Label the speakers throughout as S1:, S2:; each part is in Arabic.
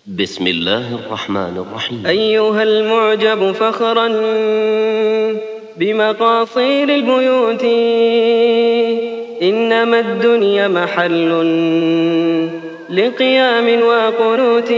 S1: بسم الله الرحمن الرحيم.
S2: أيها المعجب فخرا بمقاصير البيوت، إنما الدنيا محل لقيام وقنوت،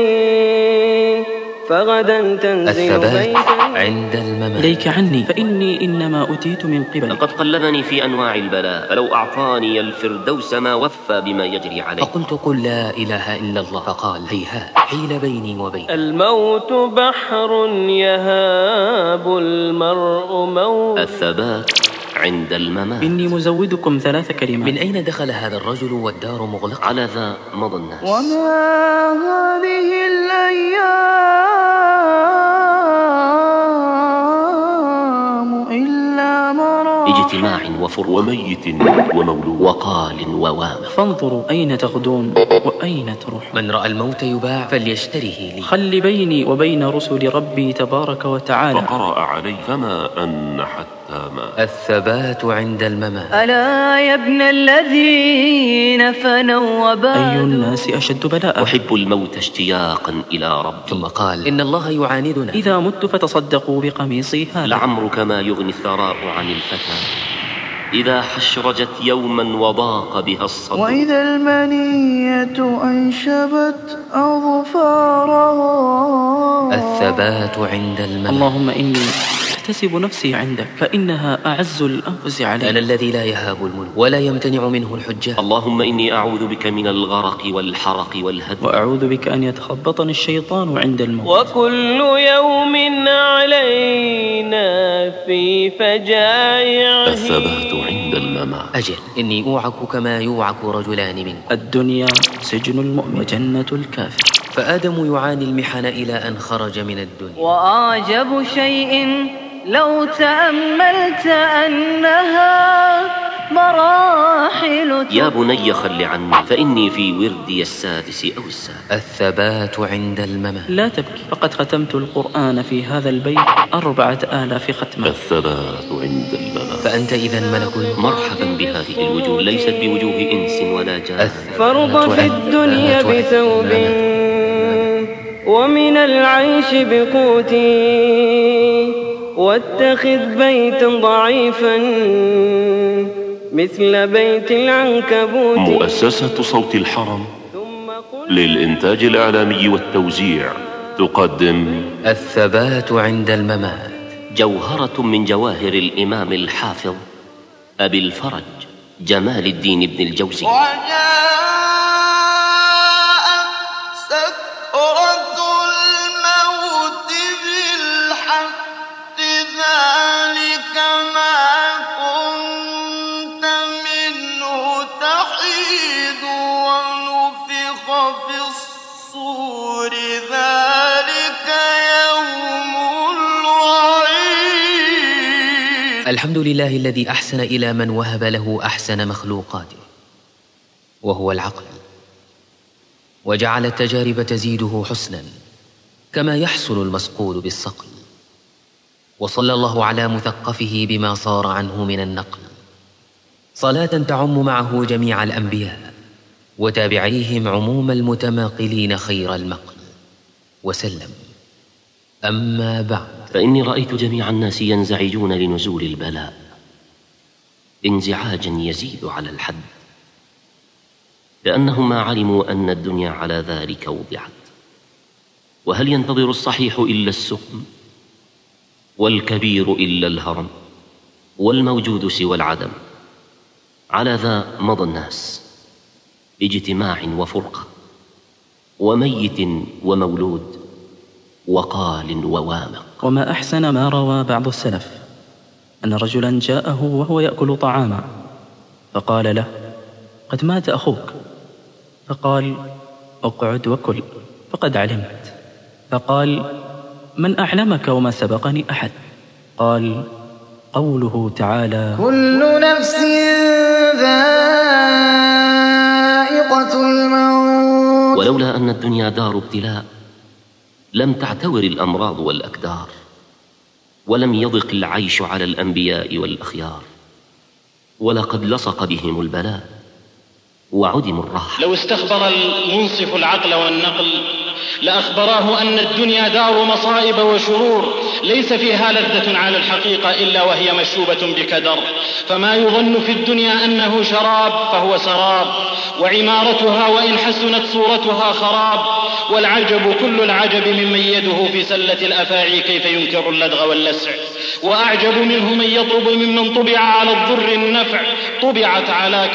S2: فغدا تنزل
S1: الثبات عند الممات.
S3: إليك عني فإني إنما أتيت من قبلك.
S1: لقد قلبني في أنواع البلاء، فلو أعطاني الفردوس ما وفى بما يجري عليه.
S4: فقلت قل لا إله إلا الله، فقال هيهات حيل بيني وبين.
S2: الموت بحر يهاب المرء موت.
S1: الثبات عند الممات.
S3: إني مزودكم 3 كلمات.
S4: من أين دخل هذا الرجل والدار مغلقة؟
S1: على ذا مضى الناس.
S2: وما هذه الأيام إلا مرار.
S1: اجتماع وفر وميت ومولود وقال ووامق.
S3: فانظروا أين تغدون وأين تروحون.
S4: من رأى الموت يباع فليشتره لي.
S3: خل بيني وبين رسل ربي تبارك وتعالى.
S5: فقرأ عليه فما أن حتى ما.
S4: الثبات عند الممات.
S2: ألا يا ابن الذين فنوا وبادوا.
S3: أي الناس أشد بلاء.
S1: أحب الموت اشتياقا إلى ربي.
S4: ثم قال إن الله يعاندنا.
S3: إذا مت فتصدقوا بقميصي هذا.
S1: لعمرك ما يغني الثراء عن الفتى إذا حشرجت يوما وضاق بها الصدر.
S2: وإذا المنية أنشبت أظفارها.
S4: الثبات عند الممات.
S3: اللهم إني أحتسب نفسي عندك، فإنها أعز الأنفس علي.
S4: أنا الذي لا يهاب الملك ولا يمتنع منه الحجة.
S1: اللهم إني أعوذ بك من الغرق والحرق والهدم،
S3: وأعوذ بك أن يتخبطني الشيطان عند الموت.
S2: وكل يوم علينا في فجائعه.
S5: الثبات عند الممات.
S4: أجل إني أوعك كما يوعك رجلان منكم.
S3: الدنيا سجن المؤمن وجنة الكافر.
S4: فآدم يعاني المحن إلى أن خرج من الدنيا.
S2: وأعجب شيء لو تأملت أنها مراحل.
S1: يا بني خل عني فإني في وردي السادس أو السابع.
S4: الثبات عند الممات.
S3: لا تبكي، فقد ختمت القرآن في هذا البيت 4000 ختمة.
S5: الثبات عند الممات.
S4: فأنت إذن ملك.
S1: مرحبا بهذه الوجوه، ليست بوجوه إنس ولا جان.
S2: فرض في الدنيا بثوب ومن العيش بقوتي، واتخذ بيتا ضعيفا مثل بيت العنكبوت.
S5: مؤسسة صوت الحرم للإنتاج الإعلامي والتوزيع تقدم
S4: الثبات عند الممات.
S1: جوهرة من جواهر الإمام الحافظ أبي الفرج جمال الدين بن الجوزي.
S4: الحمد لله الذي أحسن إلى من وهب له أحسن مخلوقاته وهو العقل، وجعل التجارب تزيده حسنا كما يحسن المصقول بالصقل. وصلى الله على مثقفه بما صار عنه من النقل، صلاة تعم معه جميع الأنبياء وتابعيهم عموم المتماقلين خير المقل وسلم. أما بعد،
S1: فإني رأيت جميع الناس ينزعجون لنزول البلاء انزعاجا يزيد على الحد، لأنهم ما علموا أن الدنيا على ذلك وضعت. وهل ينتظر الصحيح إلا السقم، والكبير إلا الهرم، والموجود سوى العدم؟ على ذا مضى الناس باجتماع وفرقة، وميت ومولود، وقال ووامق.
S3: وما أحسن ما روى بعض السلف أن رجلا جاءه وهو يأكل طعاما، فقال له: قد مات أخوك. فقال: اقعد وكل فقد علمت. فقال: من أعلمك وما سبقني أحد؟ قال: قوله تعالى:
S2: كل نفس ذائقة الموت.
S1: ولولا أن الدنيا دار ابتلاء لم تعتور الأمراض والأكدار، ولم يضق العيش على الأنبياء والأخيار، ولقد لصق بهم البلاء وعدموا الراحة.
S6: لو استخبر المنصف العقل والنقل لأخبراه أن الدنيا دار مصائب وشرور ليس فيها لذة على الحقيقة إلا وهي مشوبة بكدر، فما يظن في الدنيا أنه شراب فهو سراب، وعمارتها وإن حسنت صورتها خراب. والعجب كل العجب ممن يده في سلة الأفاعي كيف ينكر اللدغ واللسع، وأعجب منه من يطلب ممن طبع على الضر النفع. طبعت على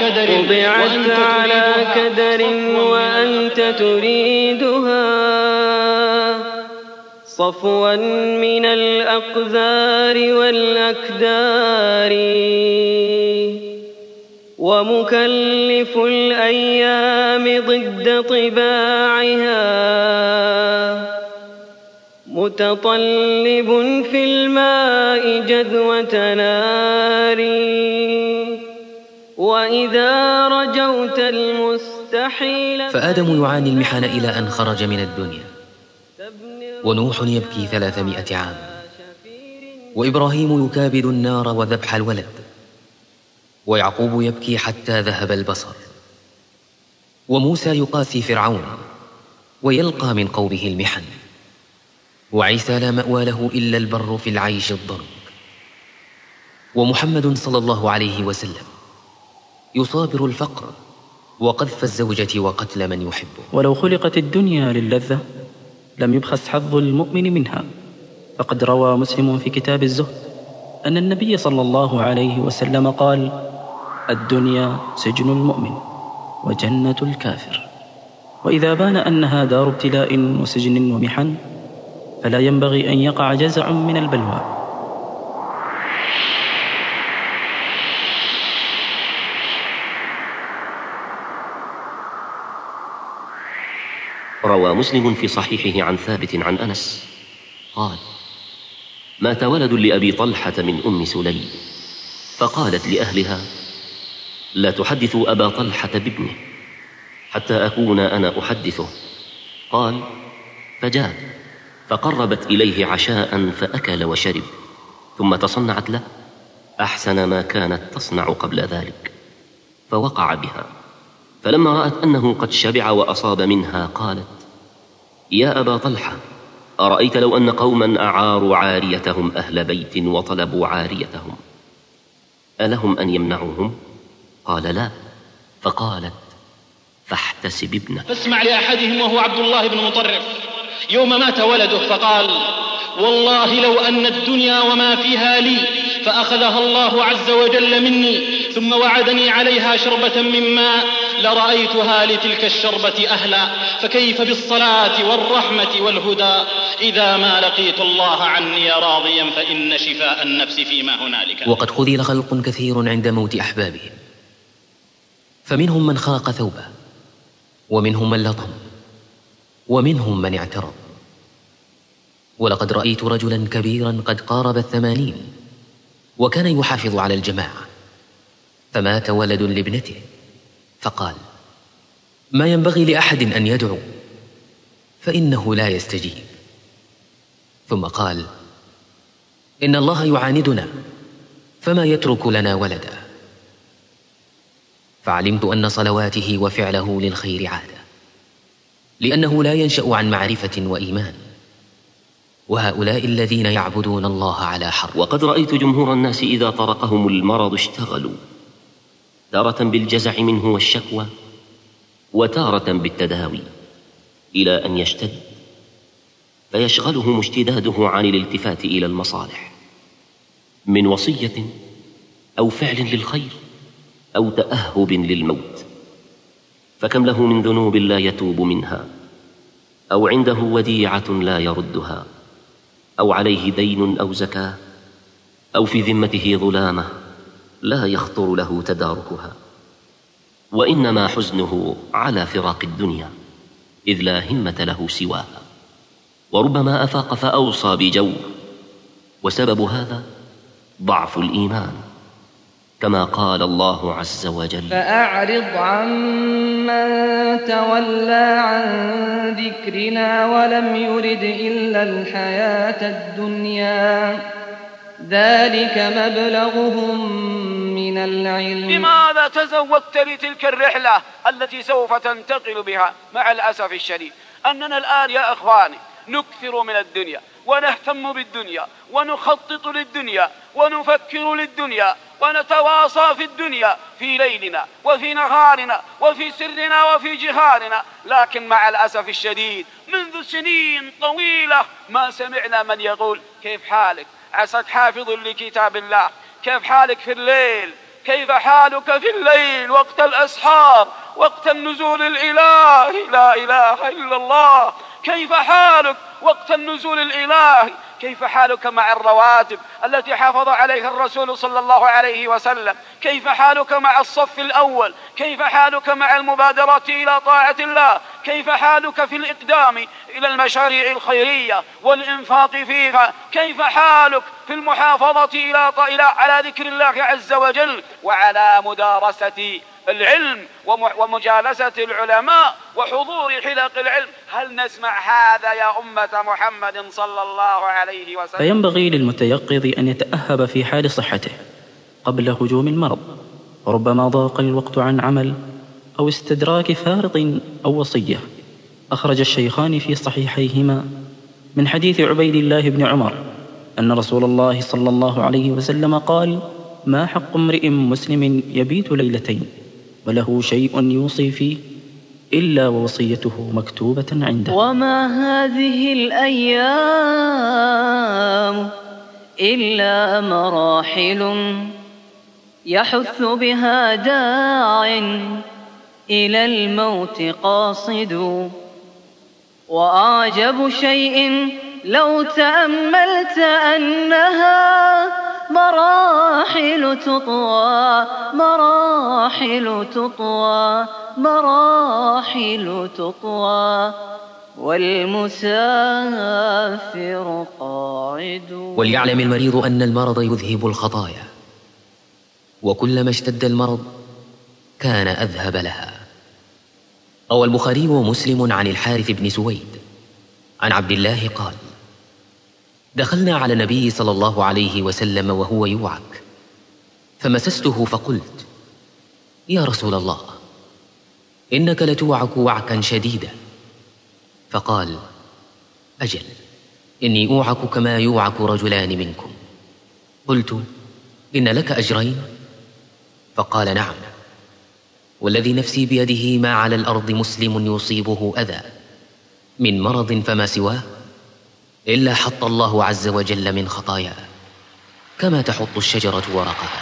S6: كدر
S2: وأنت تريدها صفوا من الأقذار والأكدار، ومكلف الأيام ضد طباعها متطلب في الماء جذوة نار. وإذا رجوت المستحيل
S4: فآدم يعاني المحن إلى أن خرج من الدنيا، ونوح يبكي 300 عام، وإبراهيم يكابد النار وذبح الولد، ويعقوب يبكي حتى ذهب البصر، وموسى يقاسي فرعون ويلقى من قومه المحن، وعيسى لا مأوى له إلا البر في العيش الضنك، ومحمد صلى الله عليه وسلم يصابر الفقر وقذف الزوجة وقتل من يحبه.
S3: ولو خلقت الدنيا للذة لم يبخس حظ المؤمن منها، فقد روى مسلم في كتاب الزهد أن النبي صلى الله عليه وسلم قال: الدنيا سجن المؤمن وجنة الكافر. وإذا بان أنها دار ابتلاء وسجن ومحن فلا ينبغي أن يقع جزع من البلوى.
S1: روى مسلم في صحيحه عن ثابت عن أنس قال: مات ولد لأبي طلحة من أم سليم، فقالت لأهلها: لا تحدثوا أبا طلحة بابنه حتى أكون أنا أحدثه. قال: فجاء فقربت إليه عشاء فأكل وشرب، ثم تصنعت له أحسن ما كانت تصنع قبل ذلك، فوقع بها. فلما رأت أنه قد شبع وأصاب منها قالت: يا أبا طلحة، أرأيت لو أن قوما أعاروا عاريتهم أهل بيت وطلبوا عاريتهم ألهم أن يمنعوهم؟ قال: لا. فقالت: فاحتسب ابنه.
S6: فاسمع لأحدهم وهو عبد الله بن مطرف يوم مات ولده فقال: والله لو أن الدنيا وما فيها لي فأخذها الله عز وجل مني ثم وعدني عليها شربة من ماء لرأيتها لتلك الشربة أهلا، فكيف بالصلاة والرحمة والهدى إذا ما لقيت الله عني راضيا فإن شفاء النفس فيما هنالك.
S4: وقد خذل خلق كثير عند موت أحبابهم، فمنهم من خرق ثوبه، ومنهم من لطم، ومنهم من اعترض. ولقد رأيت رجلا كبيرا قد قارب 80 وكان يحافظ على الجماعة، فمات ولد لابنته فقال: ما ينبغي لأحد أن يدعو فإنه لا يستجيب. ثم قال: إن الله يعاندنا فما يترك لنا ولدا. فعلمت أن صلواته وفعله للخير عادة، لأنه لا ينشأ عن معرفة وإيمان، وهؤلاء الذين يعبدون الله على حرف.
S1: وقد رأيت جمهور الناس إذا طرقهم المرض اشتغلوا تارة بالجزع منه والشكوى، وتارة بالتداوي، إلى أن يشتد فيشغلهم اشتداده عن الالتفات إلى المصالح من وصية أو فعل للخير أو تأهب للموت. فكم له من ذنوب لا يتوب منها، أو عنده وديعة لا يردها، أو عليه دين أو زكاة، أو في ذمته ظلامة لا يخطر له تداركها. وإنما حزنه على فراق الدنيا إذ لا همة له سواها، وربما أفاق فأوصى بجور، وسبب هذا ضعف الإيمان، كما قال الله عز وجل:
S2: فأعرض عمن تولى عن ذكرنا ولم يرد إلا الحياة الدنيا ذلك مبلغهم من العلم.
S7: لماذا تزودت لتلك الرحلة التي سوف تنتقل بها؟ مع الأسف الشديد أننا الآن يا أخواني نكثر من الدنيا ونهتم بالدنيا ونخطط للدنيا ونفكر للدنيا ونتواصى في الدنيا في ليلنا وفي نهارنا وفي سرنا وفي جهارنا، لكن مع الأسف الشديد منذ سنين طويلة ما سمعنا من يقول كيف حالك؟ عساك حافظ لكتاب الله، كيف حالك في الليل؟ كيف حالك في الليل وقت الأسحار وقت النزول الإلهي؟ لا إله إلا الله. كيف حالك وقت النزول الإلهي؟ كيف حالك مع الرواتب التي حافظ عليها الرسول صلى الله عليه وسلم؟ كيف حالك مع الصف الأول؟ كيف حالك مع المبادرة إلى طاعة الله؟ كيف حالك في الإقدام إلى المشاريع الخيرية والإنفاق فيها؟ كيف حالك في المحافظة على ذكر الله عز وجل وعلى مدارسة العلم ومجالسة العلماء وحضور حلق العلم؟ هل نسمع هذا يا أمة محمد صلى الله عليه وسلم؟
S3: فينبغي للمتيقظ أن يتأهب في حال صحته قبل هجوم المرض، وربما ضاق الوقت عن عمل أو استدراك فارض أو وصية. أخرج الشيخان في صحيحيهما من حديث عبيد الله بن عمر أن رسول الله صلى الله عليه وسلم قال: ما حق امرئ مسلم يبيت ليلتين وله شيء يوصي فيه إلا ووصيته مكتوبة عنده.
S2: وما هذه الأيام إلا مراحل يحث بها داع إلى الموت قاصد، وأعجب شيء لو تأملت أنها مراحل تطوى مراحل تطوى مراحل تطوى والمسافر قاعد.
S4: وليعلم المريض أن المرض يذهب الخطايا، وكلما اشتد المرض كان أذهب لها. روى البخاري ومسلم عن الحارث بن سويد عن عبد الله قال: دخلنا على النبي صلى الله عليه وسلم وهو يوعك، فمسسته فقلت: يا رسول الله، إنك لتوعك وعكا شديدا. فقال: أجل، إني أوعك كما يوعك رجلان منكم. قلت: إن لك أجرين؟ فقال: نعم، والذي نفسي بيده ما على الأرض مسلم يصيبه أذى من مرض فما سواه إلا حط الله عز وجل من خطاياه كما تحط الشجرة ورقها.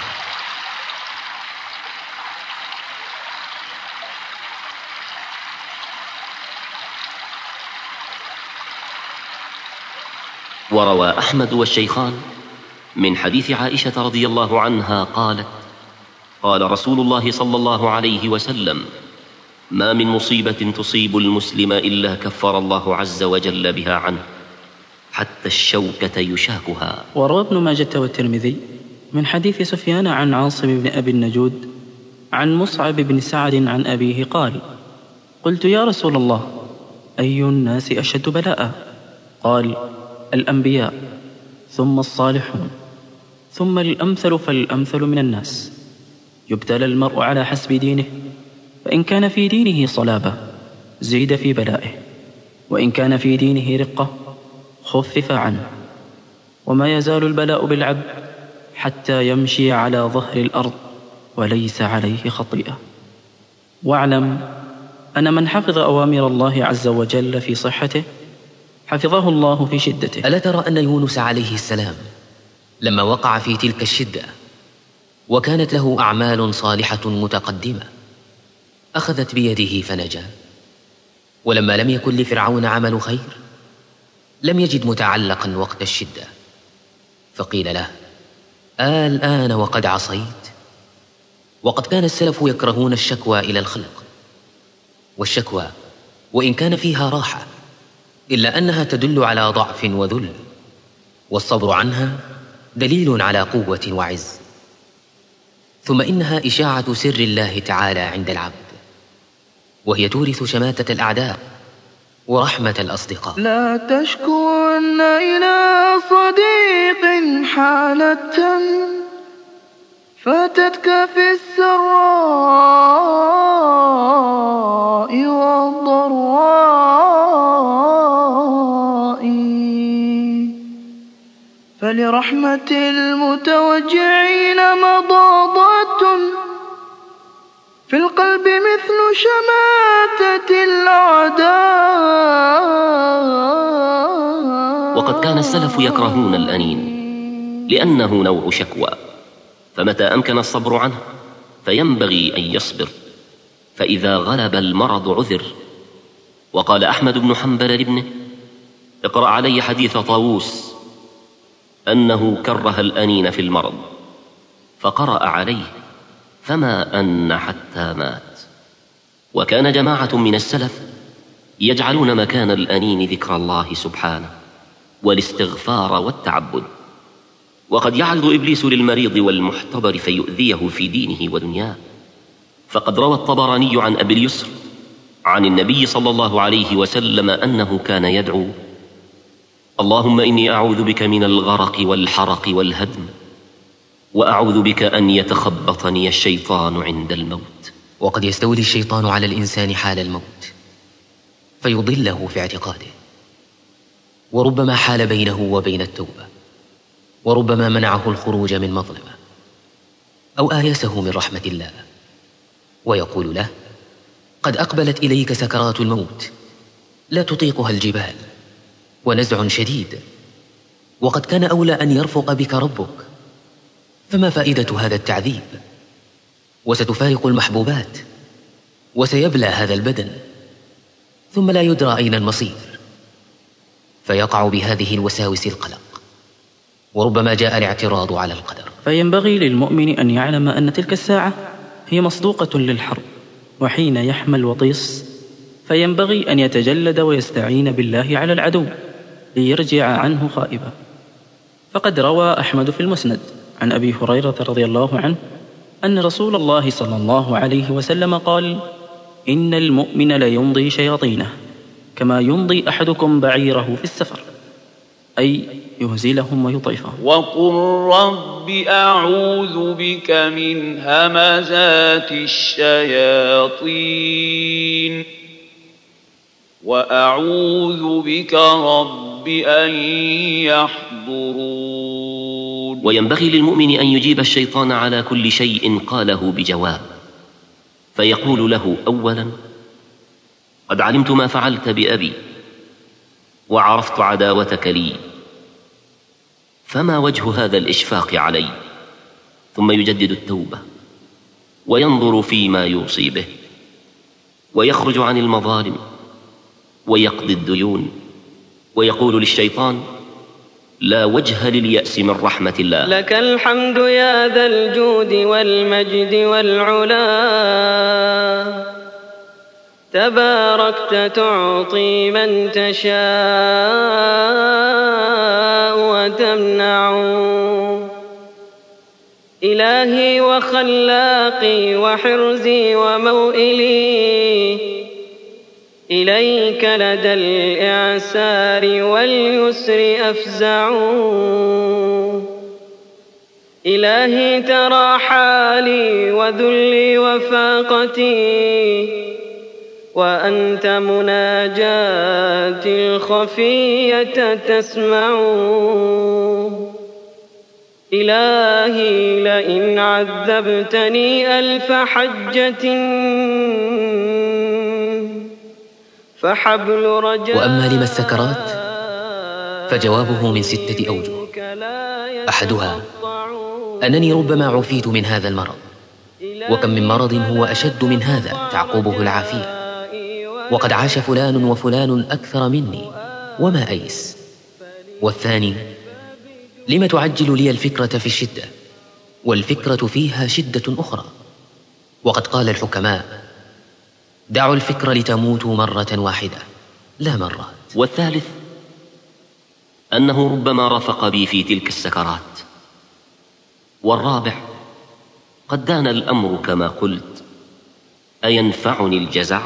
S1: وروى أحمد والشيخان من حديث عائشة رضي الله عنها قالت: قال رسول الله صلى الله عليه وسلم: ما من مصيبة تصيب المسلم إلا كفر الله عز وجل بها عنه حتى الشوكة يشاكها.
S3: وروى ابن ماجة والترمذي من حديث سفيان عن عاصم بن أبي النجود عن مصعب بن سعد عن أبيه قال: قلت: يا رسول الله، أي الناس أشد بلاء؟ قال: الأنبياء، ثم الصالحون، ثم الأمثل فالأمثل من الناس. يبتلى المرء على حسب دينه، فإن كان في دينه صلابة زيد في بلائه، وإن كان في دينه رقة خفف عنه. وما يزال البلاء بالعبد حتى يمشي على ظهر الأرض وليس عليه خطيئة. واعلم أن من حفظ أوامر الله عز وجل في صحته حفظه الله في شدته.
S4: ألا ترى أن يونس عليه السلام لما وقع في تلك الشدة وكانت له أعمال صالحة متقدمة أخذت بيده فنجا، ولما لم يكن لفرعون عمل خير لم يجد متعلقا وقت الشدة، فقيل له: الآن وقد عصيت؟ وقد كان السلف يكرهون الشكوى إلى الخلق، والشكوى وإن كان فيها راحة إلا أنها تدل على ضعف وذل، والصبر عنها دليل على قوة وعز. ثم إنها إشاعة سر الله تعالى عند العبد، وهي تورث شماتة الأعداء ورحمة الأصدقاء.
S2: لا تشكون إلى صديق حالة فاتتك في السراء والضراء، فلرحمة المتوجعين مضاضات في القلب مثل شماتة الأعداء.
S1: وقد كان السلف يكرهون الأنين لأنه نوع شكوى، فمتى أمكن الصبر عنه فينبغي أن يصبر، فإذا غلب المرض عذر. وقال أحمد بن حنبل لابنه: اقرأ علي حديث طاووس أنه كره الأنين في المرض، فقرأ عليه فما أن حتى مات. وكان جماعة من السلف يجعلون مكان الأنين ذكر الله سبحانه والاستغفار والتعبد. وقد يعرض إبليس للمريض والمحتضر فيؤذيه في دينه ودنياه، فقد روى الطبراني عن أبي اليسر عن النبي صلى الله عليه وسلم أنه كان يدعو: اللهم إني أعوذ بك من الغرق والحرق والهدم، وأعوذ بك أن يتخبطني الشيطان عند الموت.
S4: وقد يستولي الشيطان على الإنسان حال الموت فيضله في اعتقاده، وربما حال بينه وبين التوبة، وربما منعه الخروج من مظلمة، أو آيسه من رحمة الله، ويقول له: قد أقبلت إليك سكرات الموت لا تطيقها الجبال، ونزع شديد، وقد كان أولى أن يرفق بك ربك، فما فائدة هذا التعذيب؟ وستفارق المحبوبات، وسيبلى هذا البدن، ثم لا يدرى أين المصير، فيقع بهذه الوساوس القلق، وربما جاء الاعتراض على القدر.
S3: فينبغي للمؤمن أن يعلم أن تلك الساعة هي مصدوقة للحرب، وحين يحمى الوطيس فينبغي أن يتجلد ويستعين بالله على العدو ليرجع عنه خائبا. فقد روى أحمد في المسند عن أبي هريرة رضي الله عنه أن رسول الله صلى الله عليه وسلم قال: إن المؤمن ليمضي شياطينه كما يمضي أحدكم بعيره في السفر، أي يهزلهم ويضعفهم.
S7: وقل رب أعوذ بك من همزات الشياطين وأعوذ بك رب أن يحضرون.
S1: وينبغي للمؤمن أن يجيب الشيطان على كل شيء قاله بجواب، فيقول له أولا: قد علمت ما فعلت بأبي وعرفت عداوتك لي، فما وجه هذا الإشفاق علي؟ ثم يجدد التوبة وينظر فيما يوصي به، ويخرج عن المظالم ويقضي الديون، ويقول للشيطان: لا وجه لليأس من رحمة الله.
S2: لك الحمد يا ذا الجود والمجد والعلا، تباركت تعطي من تشاء وتمنع، إلهي وخلاقي وحرزي وموئلي، إليك لدى الإعسار واليسر أفزع، إلهي ترى حالي وذلي وفاقتي، وأنت مناجاتي الخفية تسمع، إلهي لئن عذبتني ألف حجة فحبل رجاء.
S4: وأما لما السكرات فجوابه من 6 أوجه. أحدها أنني ربما عفيت من هذا المرض، وكم من مرض هو أشد من هذا تعقبه العافية، وقد عاش فلان وفلان أكثر مني وما أيس. والثاني: لم تعجل لي الفكرة في الشدة، والفكرة فيها شدة أخرى، وقد قال الحكماء: دعوا الفكر لتموتوا مرة واحدة لا مرات.
S1: والثالث أنه ربما رفق بي في تلك السكرات. والرابع: قد دان الأمر كما قلت، أينفعني الجزع؟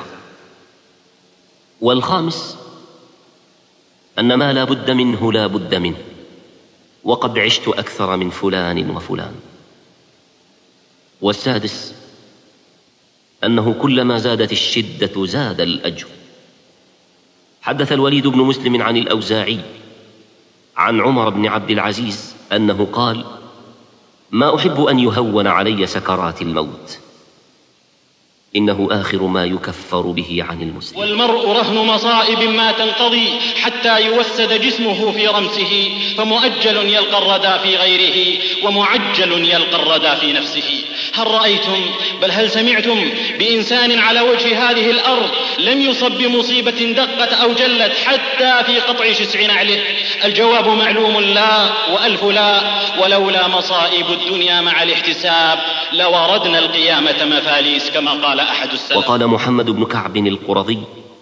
S1: والخامس أن ما لا بد منه لا بد منه، وقد عشت أكثر من فلان وفلان. والسادس أنه كلما زادت الشدة زاد الأجر. حدث الوليد بن مسلم عن الأوزاعي عن عمر بن عبد العزيز أنه قال: ما أحب أن يهون علي سكرات الموت، إنه آخر ما يكفر به عن المسلم.
S6: والمرء رهن مصائب ما تنقضي حتى يوسد جسمه في رمسه، فمؤجل يلقى الردى في غيره ومعجل يلقى الردى في نفسه. هل رأيتم بل هل سمعتم بإنسان على وجه هذه الأرض لم يصب بمصيبة دقت أو جلت حتى في قطع شسع نعله؟ الجواب معلوم لا وألف لا. ولولا مصائب الدنيا مع الاحتساب لوردنا القيامة مفاليس كما قال أحد السلف.
S1: وقال محمد بن كعب القرظي: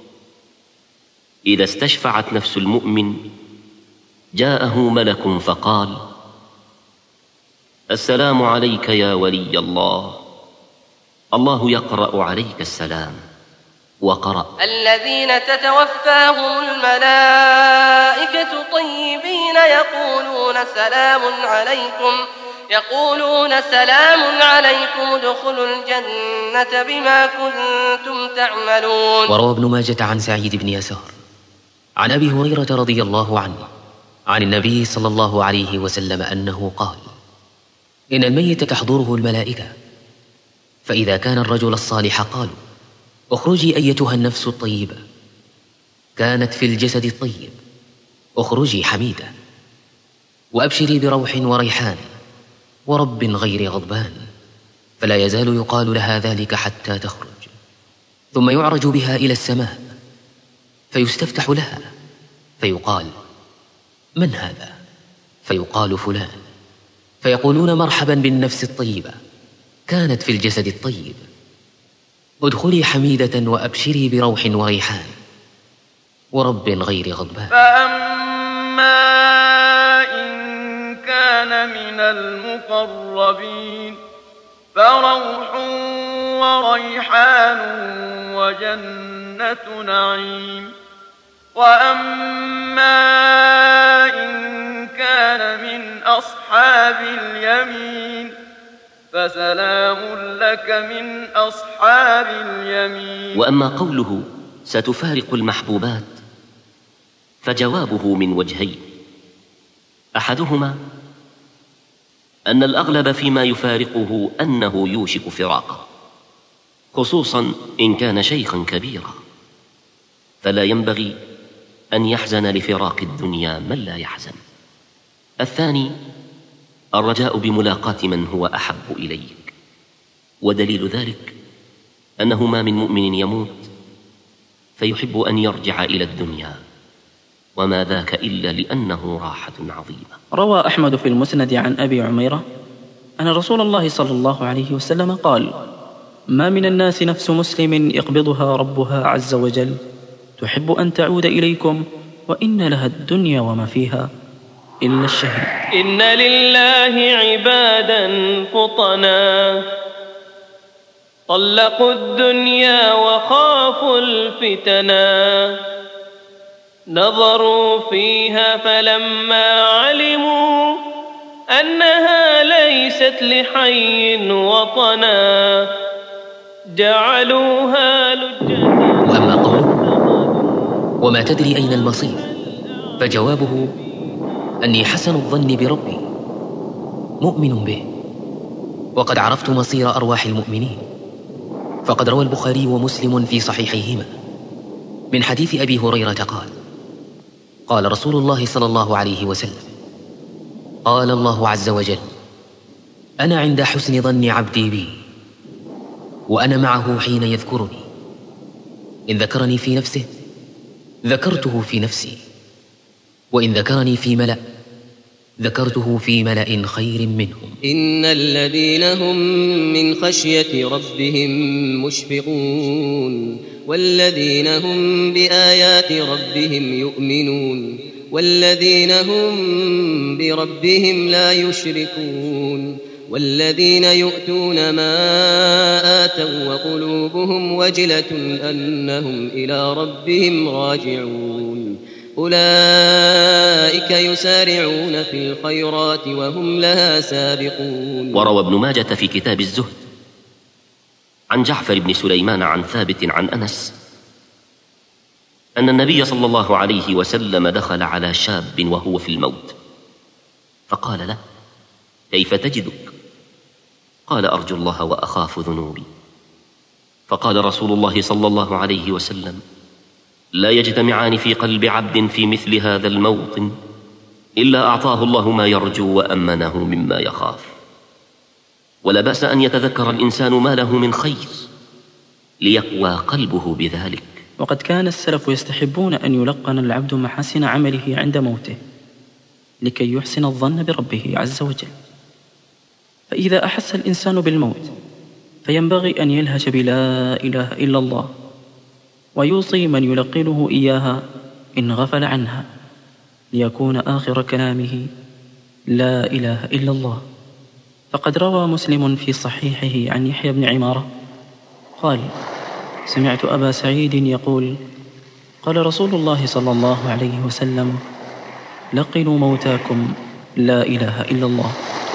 S1: إذا استشفعت نفس المؤمن جاءه ملك فقال: السلام عليك يا ولي الله. الله يقرأ عليك السلام. وقرأ:
S8: الذين تتوفاهم الملائكة طيبين يقولون سلام عليكم ادخلوا الجنة بما كنتم تعملون.
S4: وروى ابن ماجة عن سعيد بن يسار عن أبي هريرة رضي الله عنه عن النبي صلى الله عليه وسلم أنه قال: إن الميت تحضره الملائكة، فإذا كان الرجل الصالح قالوا: اخرجي أيتها النفس الطيبة، كانت في الجسد الطيب، اخرجي حميدة، وأبشري بروح وريحان ورب غير غضبان، فلا يزال يقال لها ذلك حتى تخرج، ثم يعرج بها إلى السماء فيستفتح لها فيقال: من هذا؟ فيقال: فلان. فيقولون: مرحبا بالنفس الطيبة، كانت في الجسد الطيب، ادخلي حميدة وأبشري بروح وريحان ورب غير غضبان.
S9: فأما إن كان من المقربين فروح وريحان وجنة نعيم. وأما إن كان من أصحاب اليمين فسلام لك من أصحاب اليمين.
S1: وأما قوله ستفارق المحبوبات فجوابه من وجهين: أحدهما أن الأغلب فيما يفارقه أنه يوشك فراقه، خصوصا إن كان شيخا كبيرا، فلا ينبغي أن يحزن لفراق الدنيا من لا يحزن. الثاني الرجاء بملاقاة من هو أحب إليك، ودليل ذلك أنه ما من مؤمن يموت فيحب أن يرجع إلى الدنيا، وما ذاك إلا لأنه راحة عظيمة.
S3: روى أحمد في المسند عن أبي عميرة أن رسول الله صلى الله عليه وسلم قال: ما من الناس نفس مسلم يقبضها ربها عز وجل تحب أن تعود إليكم وإن لها الدنيا وما فيها إلا الشهيد.
S2: إن لله عبادا فطنا طلقوا الدنيا وخافوا الفتنا، نظروا فيها فلما علموا أنها ليست لحي وطنا جعلوها لجة.
S4: وأما قوله وما تدري أين المصير فجوابه أني حسن الظن بربي مؤمن به، وقد عرفت مصير أرواح المؤمنين. فقد روى البخاري ومسلم في صحيحيهما من حديث أبي هريرة قال: قال رسول الله صلى الله عليه وسلم: قال الله عز وجل: أنا عند حسن ظن عبدي بي، وأنا معه حين يذكرني، إن ذكرني في نفسه ذكرته في نفسي، وإن ذكرني في ملأ ذكرته في ملأ خير منهم.
S8: إن الذين هم من خشية ربهم مشفقون، والذين هم بآيات ربهم يؤمنون، والذين هم بربهم لا يشركون، والذين يؤتون ما آتوا وقلوبهم وجلة أنهم إلى ربهم راجعون، أولئك يسارعون في الخيرات وهم لها سابقون.
S1: وروى ابن ماجة في كتاب الزهد عن جعفر بن سليمان عن ثابت عن أنس أن النبي صلى الله عليه وسلم دخل على شاب وهو في الموت فقال له: كيف تجدك؟ قال: أرجو الله وأخاف ذنوبي. فقال رسول الله صلى الله عليه وسلم: لا يجتمعان في قلب عبد في مثل هذا الموطن إلا أعطاه الله ما يرجو وأمنه مما يخاف. ولا بأس أن يتذكر الإنسان ما له من خير ليقوى قلبه بذلك.
S3: وقد كان السلف يستحبون أن يلقن العبد محاسن عمله عند موته لكي يحسن الظن بربه عز وجل. فإذا أحس الإنسان بالموت فينبغي أن يلهج بلا إله إلا الله، ويوصي من يلقنه إياها إن غفل عنها ليكون آخر كلامه لا إله إلا الله. فقد روى مسلم في صحيحه عن يحيى بن عمارة قال: سمعت أبا سعيد يقول: قال رسول الله صلى الله عليه وسلم: لقنوا موتاكم لا إله إلا الله.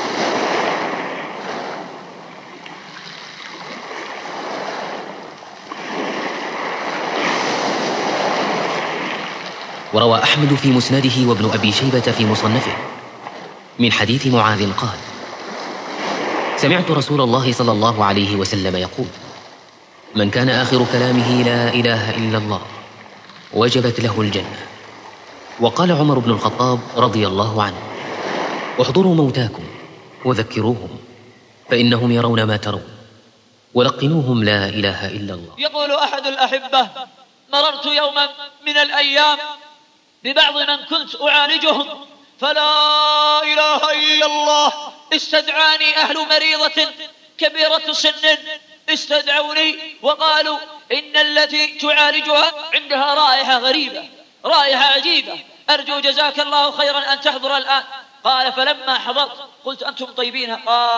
S4: وروى أحمد في مسنده وابن أبي شيبة في مصنفه من حديث معاذ قال: سمعت رسول الله صلى الله عليه وسلم يقول: من كان آخر كلامه لا إله إلا الله وجبت له الجنة. وقال عمر بن الخطاب رضي الله عنه: احضروا موتاكم وذكروهم فإنهم يرون ما ترون ولقنوهم لا إله إلا الله.
S10: يقول أحد الأحبة: مررت يوما من الأيام ببعض من كنت أعالجهم فلا إله إلا الله استدعاني أهل مريضة كبيرة سن، استدعوني وقالوا إن التي تعالجها عندها رائحة غريبة، رائحة عجيبة، أرجو جزاك الله خيرا أن تحضر الآن. قال: فلما حضرت قلت: أنتم طيبينها؟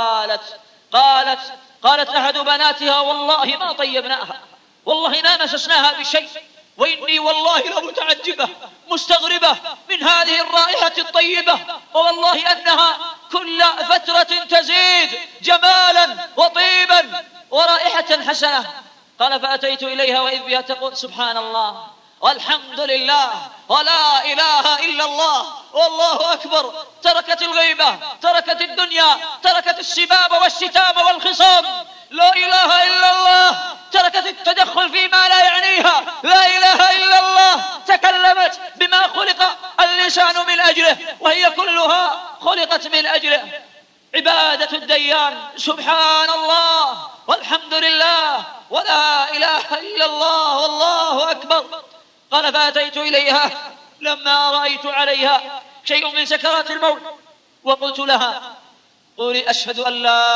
S10: قالت أحد بناتها: والله ما طيبناها، والله ما مسسناها بشيء، وإني والله لمتعجبة مستغربة من هذه الرائحة الطيبة، ووالله أنها كل فترة تزيد جمالا وطيبا ورائحة حسنة. قال: فأتيت إليها وإذ بها تقول: سبحان الله والحمد لله ولا إله إلا الله والله أكبر. تركت الغيبة، تركت الدنيا، تركت السباب والشتام والخصام، لا إله إلا الله، تركت التدخل فيما لا يعنيها، لا إله إلا الله، تكلمت بما خلق اللسان من أجله وهي كلها خلقت من أجله. عبادة الديان سبحان الله والحمد لله ولا إله إلا الله والله أكبر. قال: فأتيت إليها لما رأيت عليها شيء من سكرات الموت وقلت لها: قولي أشهد أن لا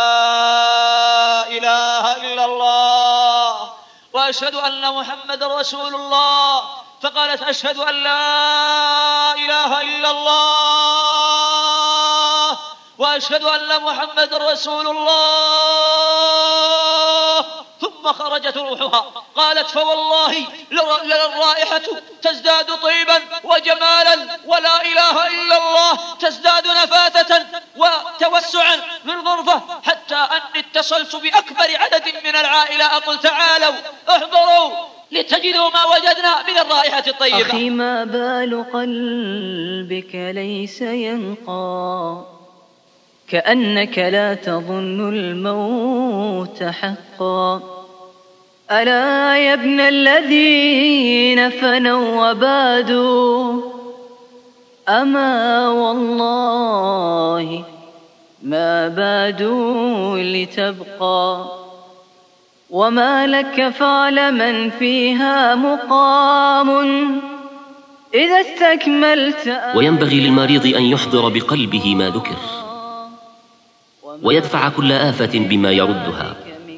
S10: إله إلا الله وأشهد أن محمد رسول الله. فقالت: أشهد أن لا إله إلا الله وأشهد أن محمد رسول الله. ثم خرجت روحها. قالت: فوالله للرائحة تزداد طيبا وجمالا ولا إله إلا الله تزداد نفاثة وتوسعا في الغرفة، حتى أني اتصلت بأكبر عدد من العائلة أقول: تعالوا احضروا لتجدوا ما وجدنا من الرائحة الطيبة.
S11: أخي ما بال قلبك ليس ينقى، كأنك لا تظن الموت حقا. ألا يا ابن الذين فنوا وبادوا، أما والله ما بادوا لتبقى. وما لك فاعلم فيها مقام إذا استكملت.
S1: وينبغي للمريض أن يحضر بقلبه ما ذكر ويدفع كل آفة بما يردها،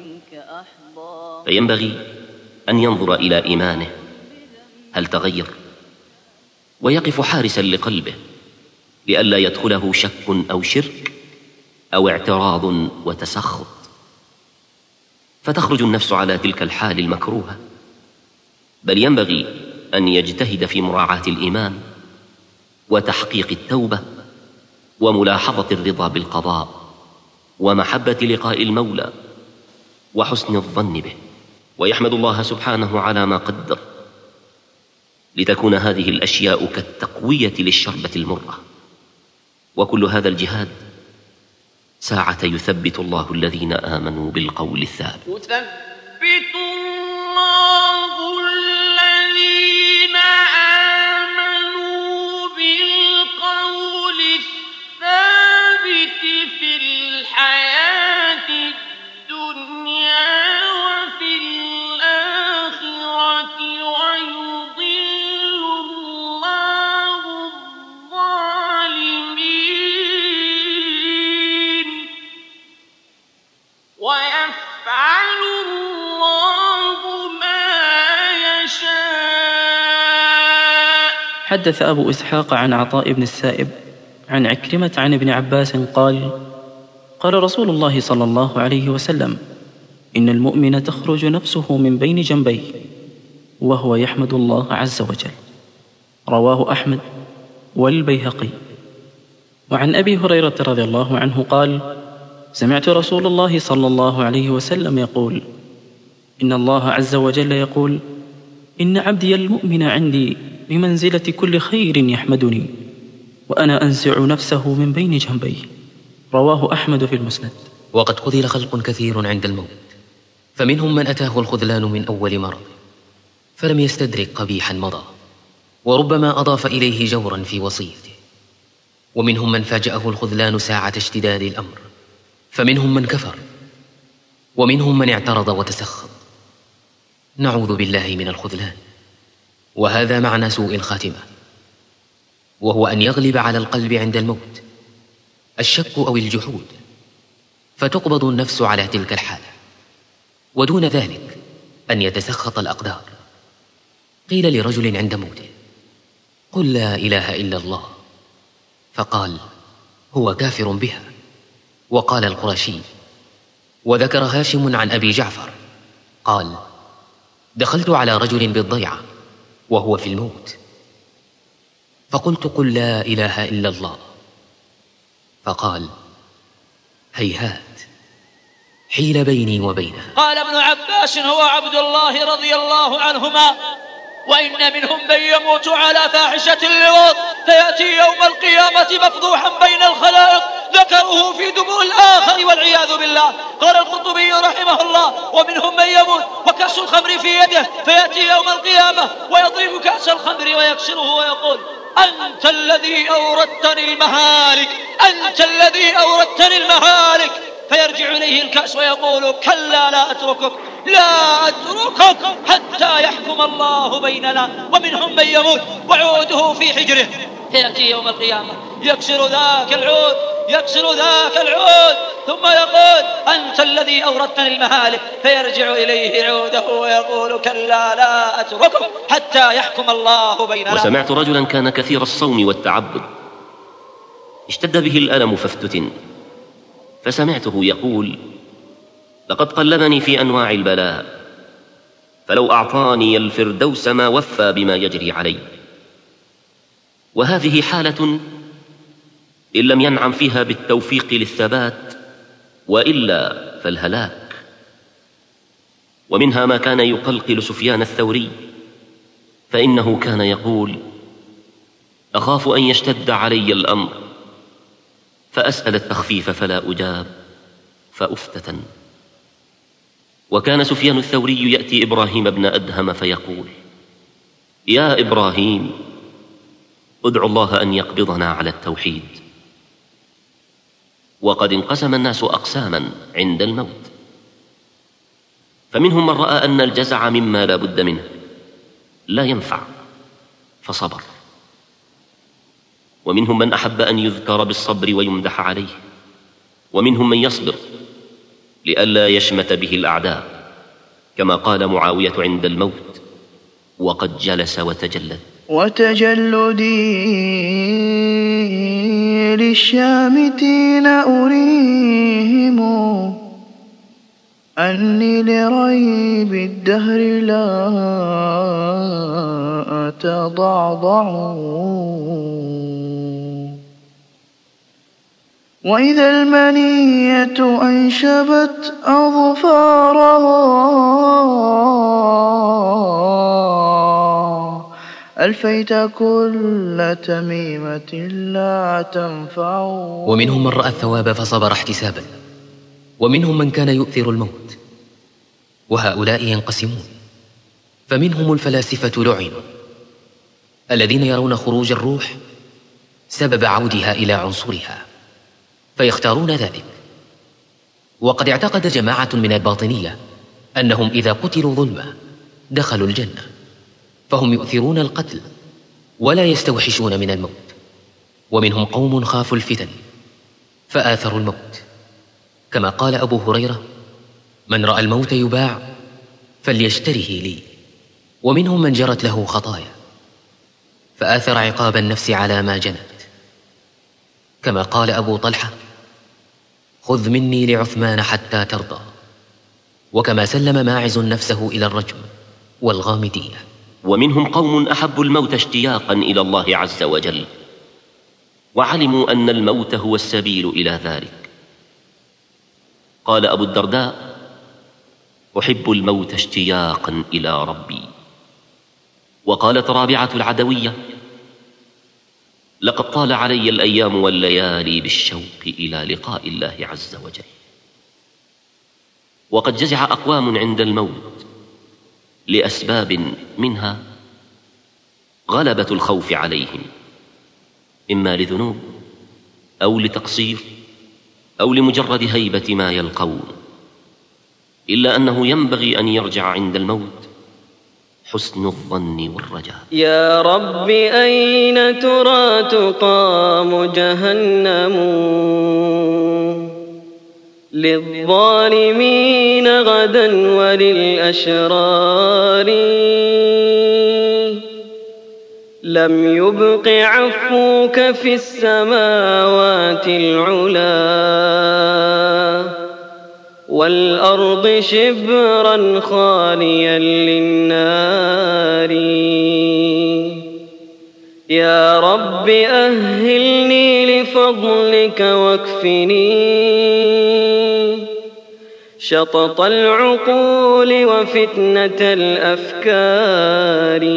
S1: فينبغي أن ينظر إلى إيمانه هل تغير، ويقف حارسا لقلبه لئلا يدخله شك أو شرك أو اعتراض وتسخط، فتخرج النفس على تلك الحال المكروهة. بل ينبغي أن يجتهد في مراعاة الإيمان وتحقيق التوبة وملاحظة الرضا بالقضاء ومحبة لقاء المولى وحسن الظن به، ويحمد الله سبحانه على ما قدر، لتكون هذه الأشياء كالتقوية للشربة المرة. وكل هذا الجهاد ساعة يثبت الله الذين آمنوا بالقول الثابت.
S9: يثبت الله الذين آمنوا بالقول الثابت في الحياة الدنيا وفي الآخرة، ويضل الله الظالمين ويفعل الله ما يشاء.
S3: حدث أبو إسحاق عن عطاء بن السائب عن عكرمة عن ابن عباس قال: قال رسول الله صلى الله عليه وسلم: إن المؤمن تخرج نفسه من بين جنبيه وهو يحمد الله عز وجل. رواه أحمد والبيهقي. وعن أبي هريرة رضي الله عنه قال: سمعت رسول الله صلى الله عليه وسلم يقول: إن الله عز وجل يقول: إن عبدي المؤمن عندي بمنزلة كل خير يحمدني، وأنا أنزع نفسه من بين جنبيه. رواه أحمد في المسند.
S4: وقد خذل خلق كثير عند الموت، فمنهم من أتاه الخذلان من أول مرض فلم يستدرك قبيحا مضى، وربما أضاف إليه جورا في وصيته. ومنهم من فاجأه الخذلان ساعة اشتداد الأمر، فمنهم من كفر، ومنهم من اعترض وتسخط. نعوذ بالله من الخذلان، وهذا معنى سوء الخاتمة، وهو أن يغلب على القلب عند الموت الشك أو الجحود، فتقبض النفس على تلك الحالة، ودون ذلك أن يتسخط الأقدار. قيل لرجل عند موته: قل لا إله إلا الله، فقال: هو كافر بها. وقال القرشي: وذكر هاشم عن أبي جعفر قال: دخلت على رجل بالضيعة وهو في الموت، فقلت: قل لا إله إلا الله، فقال: هيهات، حيل بيني وبينه.
S10: قال ابن عباس: هو عبد الله رضي الله عنهما. وإن منهم من يموت على فاحشة اللواط فيأتي يوم القيامة مفضوحا بين الخلائق، ذكره في دبر الآخر والعياذ بالله. قال القرطبي رحمه الله: ومنهم من يموت وكأس الخمر في يده فيأتي يوم القيامة ويضرب كأس الخمر ويكسره ويقول: أنت الذي أوردتني المهالك، أنت الذي أوردتني المهالك. فيرجع إليه الكأس ويقول: كلا لا أتركك، لا أتركك حتى يحكم الله بيننا. ومنهم من يموت وعوده في حجره فيأتي يوم القيامة يكسر ذاك العود، يكسر ذاك العود، ثم يقول: أنت الذي أوردتني المهالك. فيرجع إليه عوده ويقول: كلا لا أتركك حتى يحكم الله بيننا.
S1: وسمعت رجلا كان كثير الصوم والتعبد، اشتد به الألم فافتتن، فسمعته يقول: لقد قلبني في أنواع البلاء، فلو أعطاني الفردوس ما وفى بما يجري علي. وهذه حالة إن لم ينعم فيها بالتوفيق للثبات، وإلا فالهلاك. ومنها ما كان يقلقل سفيان الثوري، فإنه كان يقول: أخاف أن يشتد علي الأمر فأسأل التخفيف فلا أجاب فأفتتن. وكان سفيان الثوري يأتي إبراهيم بن أدهم فيقول: يا إبراهيم، ادعو الله أن يقبضنا على التوحيد. وقد انقسم الناس أقساما عند الموت، فمنهم من رأى أن الجزع مما لا بد منه لا ينفع فصبر، ومنهم من أحب أن يذكر بالصبر ويمدح عليه، ومنهم من يصبر لئلا يشمت به الأعداء، كما قال معاوية عند الموت وقد جلس وتجلد:
S12: وتجلدي للشامتين أريهم أني لريب الدهر لا أتضعضع. وإذا المنية أنشبت أظفارها ألفيت كل تميمة لا تنفع.
S4: ومنهم من رأى الثواب فصبر احتسابا، ومنهم من كان يؤثر الموت، وهؤلاء ينقسمون. فمنهم الفلاسفة لعنوا، الذين يرون خروج الروح سبب عودها إلى عنصرها فيختارون ذلك. وقد اعتقد جماعة من الباطنية أنهم إذا قتلوا ظلما دخلوا الجنة، فهم يؤثرون القتل ولا يستوحشون من الموت. ومنهم قوم خافوا الفتن فآثروا الموت، كما قال أبو هريرة: من رأى الموت يباع فليشتره لي. ومنهم من جرت له خطايا فآثر عقاب النفس على ما جنت، كما قال أبو طلحة: خذ مني لعثمان حتى ترضى. وكما سلم ماعز نفسه إلى الرجم والغامدية.
S1: ومنهم قوم أحبوا الموت اشتياقا إلى الله عز وجل، وعلموا أن الموت هو السبيل إلى ذلك. قال أبو الدرداء: أحب الموت اشتياقا إلى ربي. وقالت رابعة العدوية: لقد طال علي الأيام والليالي بالشوق إلى لقاء الله عز وجل. وقد جزع أقوام عند الموت لأسباب، منها غلبة الخوف عليهم، إما لذنوب أو لتقصير أو لمجرد هيبة ما يلقون، إلا أنه ينبغي أن يرجع عند الموت حسن الظن والرجاء.
S2: يا رب أين ترى تقام جهنم للظالمين غدا وللأشرار، لم يبق عفوك في السماوات العلا والأرض شبرا خاليا للنار. يا رب أهلني لفضلك واكفني شطط العقول وفتنة الأفكار.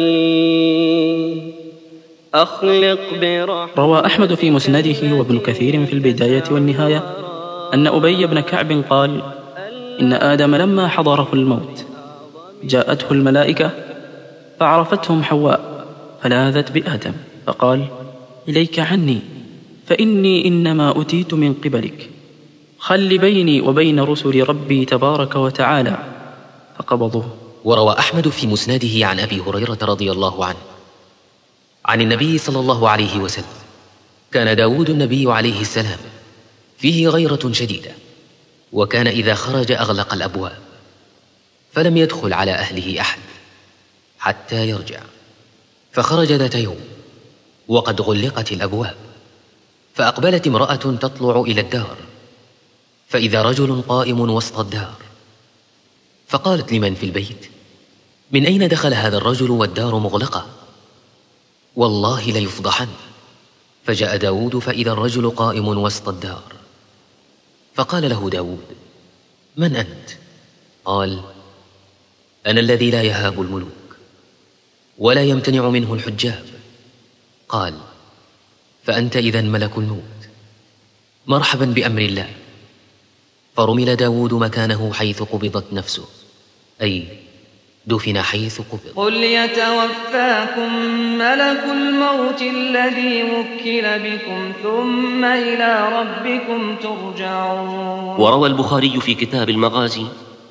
S2: أخلق برحمتك.
S3: روى أحمد في مسنده وابن كثير في البداية والنهاية أن أبي بن كعب قال: إن آدم لما حضره الموت جاءته الملائكة فعرفتهم حواء فلاذت بآدم، فقال: إليك عني، فإني إنما أتيت من قبلك، خل بيني وبين رسل ربي تبارك وتعالى، فقبضوه.
S4: وروى أحمد في مسنده عن أبي هريرة رضي الله عنه عن النبي صلى الله عليه وسلم: كان داود النبي عليه السلام فيه غيرة شديدة، وكان إذا خرج أغلق الأبواب، فلم يدخل على أهله أحد حتى يرجع. فخرج ذات يوم وقد غلقت الأبواب، فأقبلت امرأة تطلع إلى الدار، فإذا رجل قائم وسط الدار، فقالت لمن في البيت: من أين دخل هذا الرجل والدار مغلقة؟ والله ليفضحن. فجاء داود فإذا الرجل قائم وسط الدار، فقال له داود: من أنت؟ قال: أنا الذي لا يهاب الملوك ولا يمتنع منه الحجاب. قال: فأنت إذن ملك الموت، مرحبا بأمر الله. فرمل داود مكانه حيث قبضت نفسه، أي دفن حيث قبض.
S13: قل يتوفاكم ملك الموت الذي وكل بكم ثم إلى ربكم ترجعون.
S1: وروى البخاري في كتاب المغازي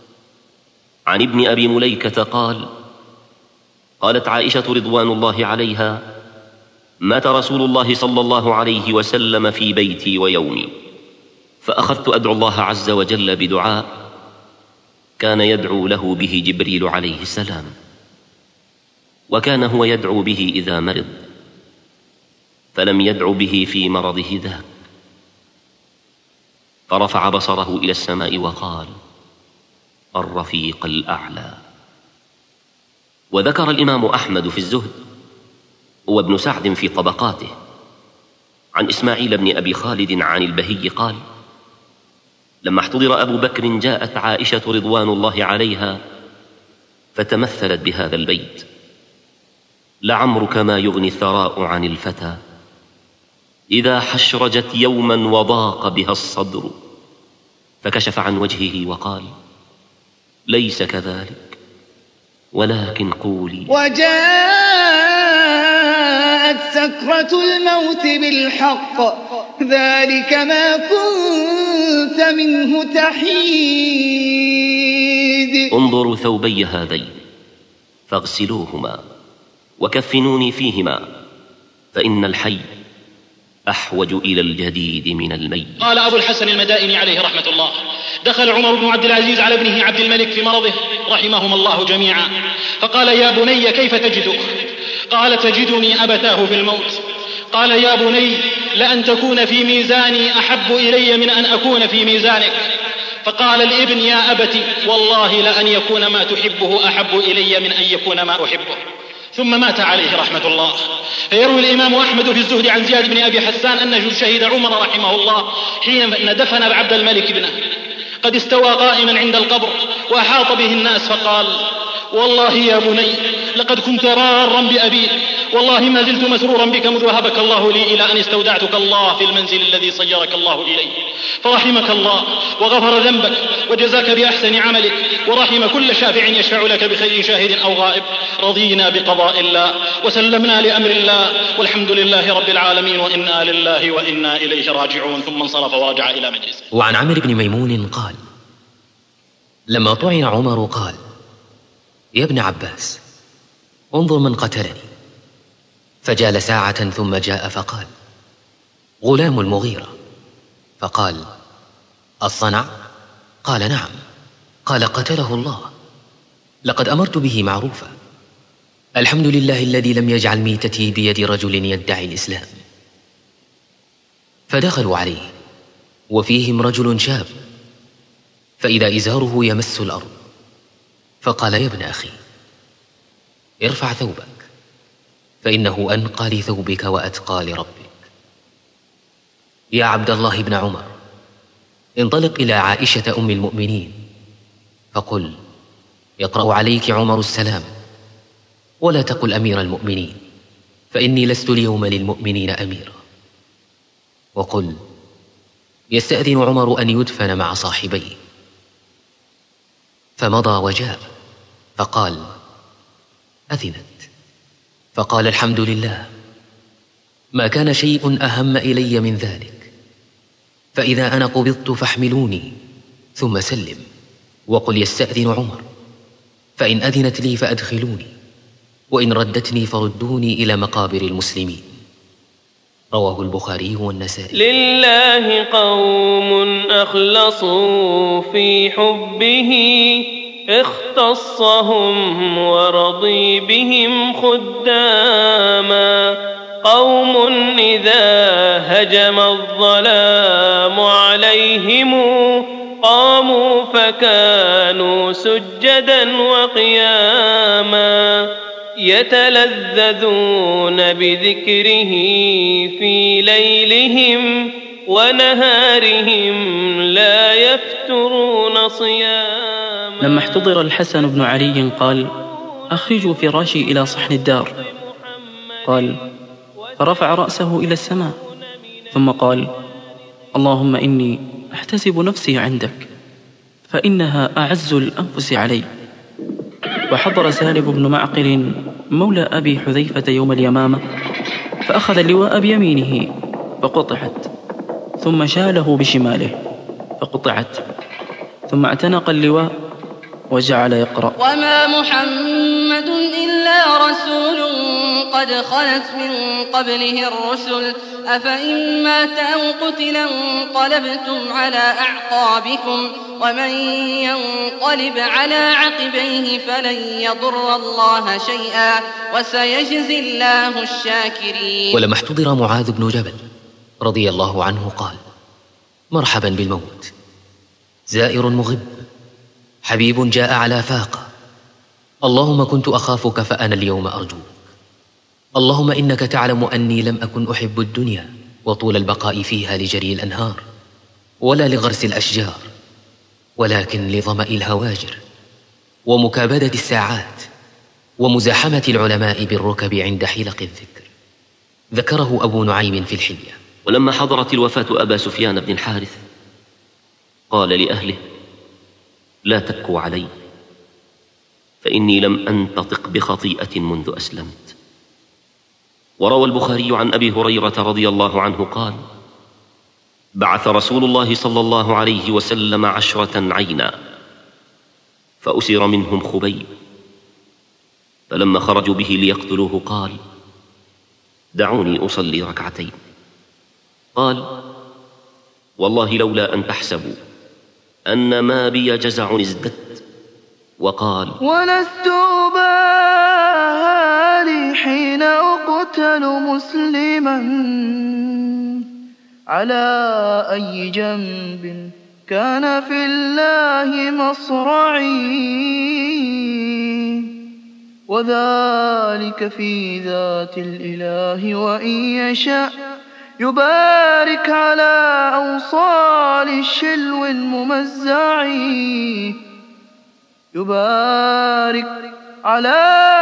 S1: عن ابن أبي مليكة قال: قالت عائشة رضوان الله عليها: مات رسول الله صلى الله عليه وسلم في بيتي ويومي، فأخذت أدعو الله عز وجل بدعاء كان يدعو له به جبريل عليه السلام، وكان هو يدعو به إذا مرض، فلم يدعو به في مرضه ذاك. فرفع بصره إلى السماء وقال: الرفيق الأعلى. وذكر الإمام أحمد في الزهد وابن سعد في طبقاته عن إسماعيل بن أبي خالد عن البهي قال: لما احتضر أبو بكر جاءت عائشة رضوان الله عليها فتمثلت بهذا البيت: لعمرك ما يغني الثراء عن الفتى إذا حشرجت يوما وضاق بها الصدر. فكشف عن وجهه وقال: ليس كذلك، ولكن قولي:
S12: وجاءت سكرة الموت بالحق ذلك ما كنت منه تحيد.
S1: انظروا ثوبي هذين فاغسلوهما وكفنوني فيهما، فإن الحي أحوج إلى الجديد من الميت.
S6: قال أبو الحسن المدائني عليه رحمة الله: دخل عمر بن عبد العزيز على ابنه عبد الملك في مرضه رحمهم الله جميعا، فقال: يا بني كيف تجدك؟ قال: تجدني أبتاه في الموت. قال: يا بني لأن تكون في ميزاني أحب إلي من أن أكون في ميزانك. فقال الابن: يا أبت والله لأن يكون ما تحبه أحب إلي من أن يكون ما أحبه. ثم مات عليه رحمة الله. فيروي الإمام أحمد في الزهد عن زياد بن أبي حسان أنه شهد عمر رحمه الله حين دفن عبد الملك ابنه قد استوى قائما عند القبر وأحاط به الناس، فقال: والله يا بني لقد كنت رارا بأبيك، والله ما زلت مسرورا بك منذ وهبك الله لي إلى أن استودعتك الله في المنزل الذي صيرك الله إليه، فرحمك الله وغفر ذنبك وجزاك بأحسن عملك، ورحم كل شافع يشفع لك بخير شاهد أو غائب. رضينا بقضاء الله وسلمنا لأمر الله، والحمد لله رب العالمين، وإنا لله وإنا إليه راجعون. ثم انصرف ورجع إلى مجلسه.
S4: وعن عمرو بن ميمون قال: لما طعن عمر قال: يا ابن عباس انظر من قتلني. فجال ساعة ثم جاء فقال: غلام المغيرة. فقال: الصنع؟ قال: نعم. قال: قتله الله، لقد أمرت به معروفا. الحمد لله الذي لم يجعل ميتتي بيد رجل يدعي الإسلام. فدخلوا عليه وفيهم رجل شاب، فإذا إزاره يمس الأرض، فقال: يا ابن أخي ارفع ثوبك، فإنه أنقى لثوبك وأتقى لربك. يا عبد الله بن عمر انطلق إلى عائشة أم المؤمنين فقل: يقرأ عليك عمر السلام، ولا تقل أمير المؤمنين، فإني لست اليوم للمؤمنين أميرا. وقل: يستأذن عمر أن يدفن مع صاحبيه. فمضى وجاء فقال: أذنت. فقال: الحمد لله، ما كان شيء أهم إلي من ذلك، فإذا أنا قبضت فاحملوني ثم سلم، وقل: يستأذن عمر، فإن أذنت لي فأدخلوني، وإن ردتني فردوني إلى مقابر المسلمين. رواه البخاري والنسائي.
S2: لله قوم أخلصوا في حبه اختصهم ورضي بهم خداما، قوم إذا هجم الظلام عليهم قاموا فكانوا سجدا وقياما، يتلذذون بذكره في ليلهم ونهارهم لا يفترون صياما.
S3: لما احتضر الحسن بن علي قال: أخرجوا فراشي إلى صحن الدار. قال: فرفع رأسه إلى السماء ثم قال: اللهم إني أحتسب نفسي عندك، فإنها أعز الأنفس علي. وحضر سالم بن معقل مولى أبي حذيفة يوم اليمامة، فأخذ اللواء بيمينه فقطعت، ثم شاله بشماله فقطعت، ثم اعتنق اللواء وجعل يقرأ:
S13: وما محمد إلا رسول قد خلت من قبله الرسل أفإن مات أو قتل انقلبتم على أعقابكم ومن ينقلب على عقبيه فلن يضر الله شيئا وسيجزي الله الشاكرين.
S4: ولما احتضر معاذ بن جبل رضي الله عنه قال: مرحبا بالموت، زائر مغب، حبيب جاء على فاقة، اللهم كنت أخافك فأنا اليوم أرجوك، اللهم إنك تعلم أني لم أكن أحب الدنيا وطول البقاء فيها لجري الأنهار ولا لغرس الأشجار، ولكن لظمأ الهواجر ومكابدة الساعات ومزاحمة العلماء بالركب عند حلق الذكر. ذكره أبو نعيم في الحلية.
S1: ولما حضرت الوفاة أبا سفيان بن الحارث قال لأهله: لا تبكوا علي، فإني لم أنتطق بخطيئة منذ أسلمت. وروى البخاري عن أبي هريرة رضي الله عنه قال: بعث رسول الله صلى الله عليه وسلم 10 عينا، فأسر منهم خبيب، فلما خرجوا به ليقتلوه قال: دعوني أصلي 2 ركعتين. قال: والله لولا أن تحسبوا أن ما بي جزع ازددت. وقال:
S12: ولست أبالي حين أقتل مسلما على أي جنب كان في الله مصرعي، وذلك في ذات الإله وإن يشاء يبارك على أوصال الشلو الممزع، يبارك على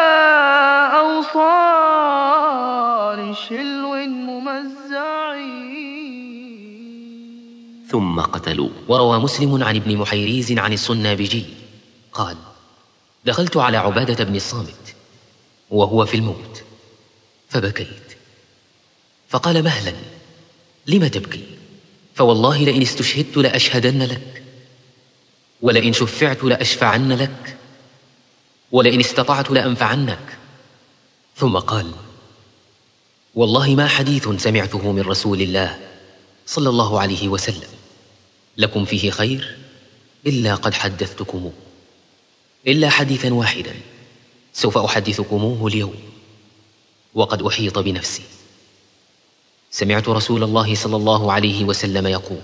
S12: أوصال الشلو الممزع.
S1: ثم قتلوا.
S4: وروى مسلم عن ابن محيريز عن الصنابجي قال: دخلت على عبادة بن الصامت وهو في الموت فبكيت، فقال: مهلا، لم تبكي؟ فوالله لئن استشهدت لأشهدن لك، ولئن شفعت لأشفعن لك، ولئن استطعت لأنفعنك. ثم قال: والله ما حديث سمعته من رسول الله صلى الله عليه وسلم لكم فيه خير إلا قد حدثتكموه، إلا حديثا واحدا سوف أحدثكموه اليوم وقد أحيط بنفسي. سمعت رسول الله صلى الله عليه وسلم يقول: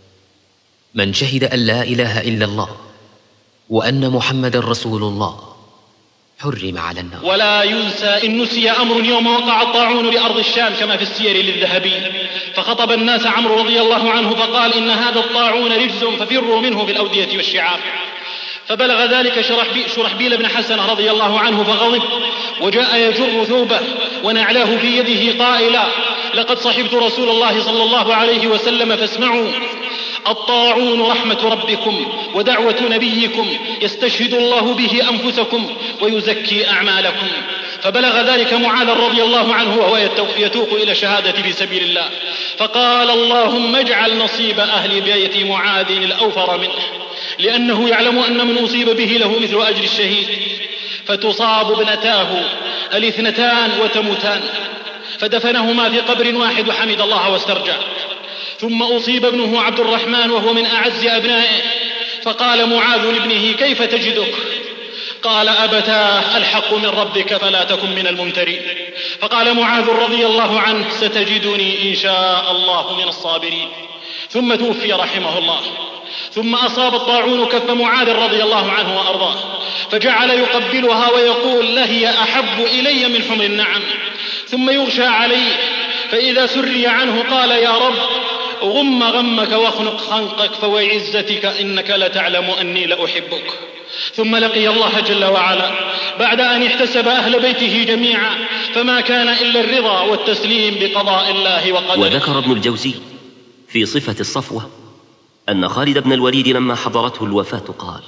S4: من شهد أن لا إله إلا الله وأن محمد رسول الله حرم على النار.
S6: ولا ينسى إن نسي أمر يوم وقع الطاعون بأرض الشام كما في السير للذهبي، فخطب الناس عمرو رضي الله عنه فقال: إن هذا الطاعون رجز ففروا منه بالأودية والشعاب. فبلغ ذلك شرحبيل بن حسنة رضي الله عنه فغضب، وجاء يجر ثوبه ونعلاه في يده قائلا: لقد صحبت رسول الله صلى الله عليه وسلم فاسمعوا، الطاعون رحمة ربكم ودعوة نبيكم يستشهد الله به أنفسكم ويزكي أعمالكم. فبلغ ذلك معاذ رضي الله عنه وهو يتوق إلى شهادة في سبيل الله، فقال: اللهم اجعل نصيب أهل بيت معاذ الأوفر منه، لأنه يعلم أن من أصيب به له مثل أجر الشهيد. فتصاب ابنتاه 2 وتموتان، فدفنهما في قبر واحد وحمد الله واسترجع. ثم أصيب ابنه عبد الرحمن وهو من أعز أبنائه، فقال معاذ لابنه: كيف تجدك؟ قال: أبتاه الحق من ربك فلا تكن من الممترين. فقال معاذ رضي الله عنه: ستجدني إن شاء الله من الصابرين. ثم توفي رحمه الله. ثم أصاب الطاعون كف معاذ رضي الله عنه وأرضاه، فجعل يقبلها ويقول: لهي أحب إلي من حمر النعم. ثم يغشى عليه، فإذا سري عنه قال: يا رب غم غمك واخنق خنقك، فوعزتك إنك لتعلم أني لأحبك. ثم لقي الله جل وعلا بعد أن احتسب أهل بيته جميعا، فما كان إلا الرضا والتسليم بقضاء الله وقدره.
S1: وذكر ابن الجوزي في صفة الصفوة أن خالد بن الوليد لما حضرته الوفاة قال: